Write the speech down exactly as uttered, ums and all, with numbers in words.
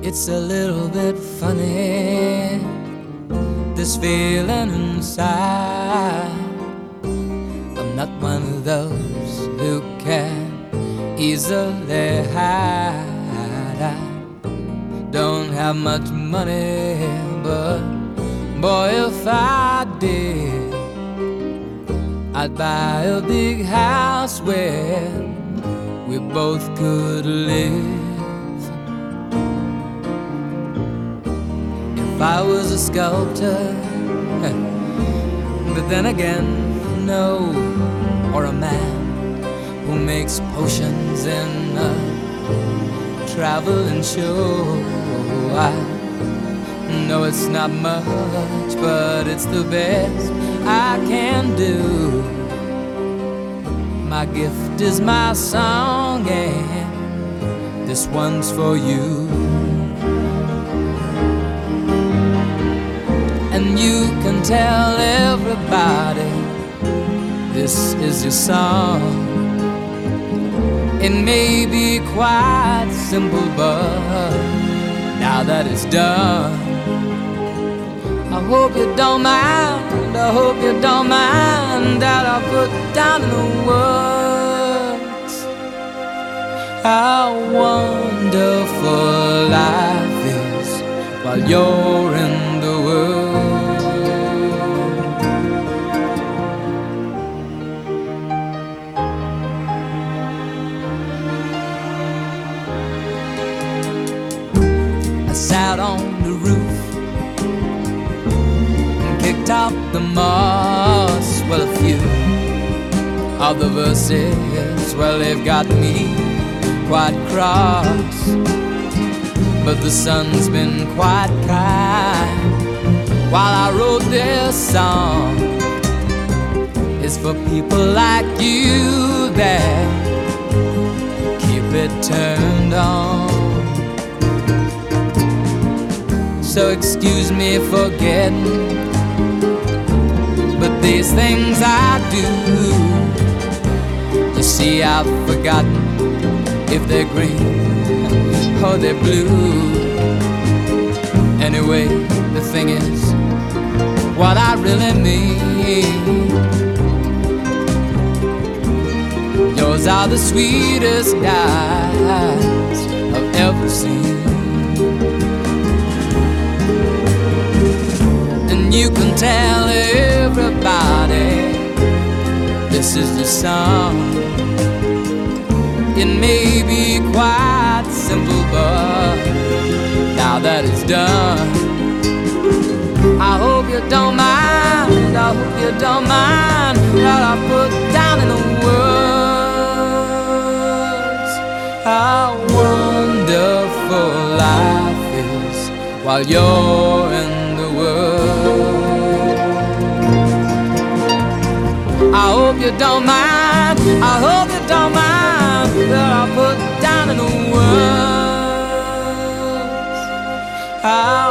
It's a little bit funny, this feeling inside. I'm not one of those who can easily hide. I don't have much money, but boy, if I did, I'd buy a big house where we both could live. If I was a sculptor, but then again, no, or a man who makes potions in a traveling show. I know it's not much, but it's the best I can do. My gift is my song, and this one's for you. And you can tell everybody this is your song. It may be quite simple, but now that it's done, I hope you don't mind, I hope you don't mind that I put down in the words how wonderful life is while you're in the world. I sat on the roof and kicked out the moss. Well, a few of the verses, well, they've got me quite cross, but the sun's been quite kind while I wrote this song. It's for people like you that keep it turned on. So excuse me for getting, but these things I do, you see, I've forgotten if they're green or they're blue. Anyway, the thing is, what I really mean, yours are the sweetest eyes I've ever seen. And you can tell everybody this is the song. It may be quite simple, but now that it's done, I hope you don't mind, I hope you don't mind that I put down in the words how wonderful life is while you're in the world. I hope you don't mind, I hope you don't mind that I put down in the words how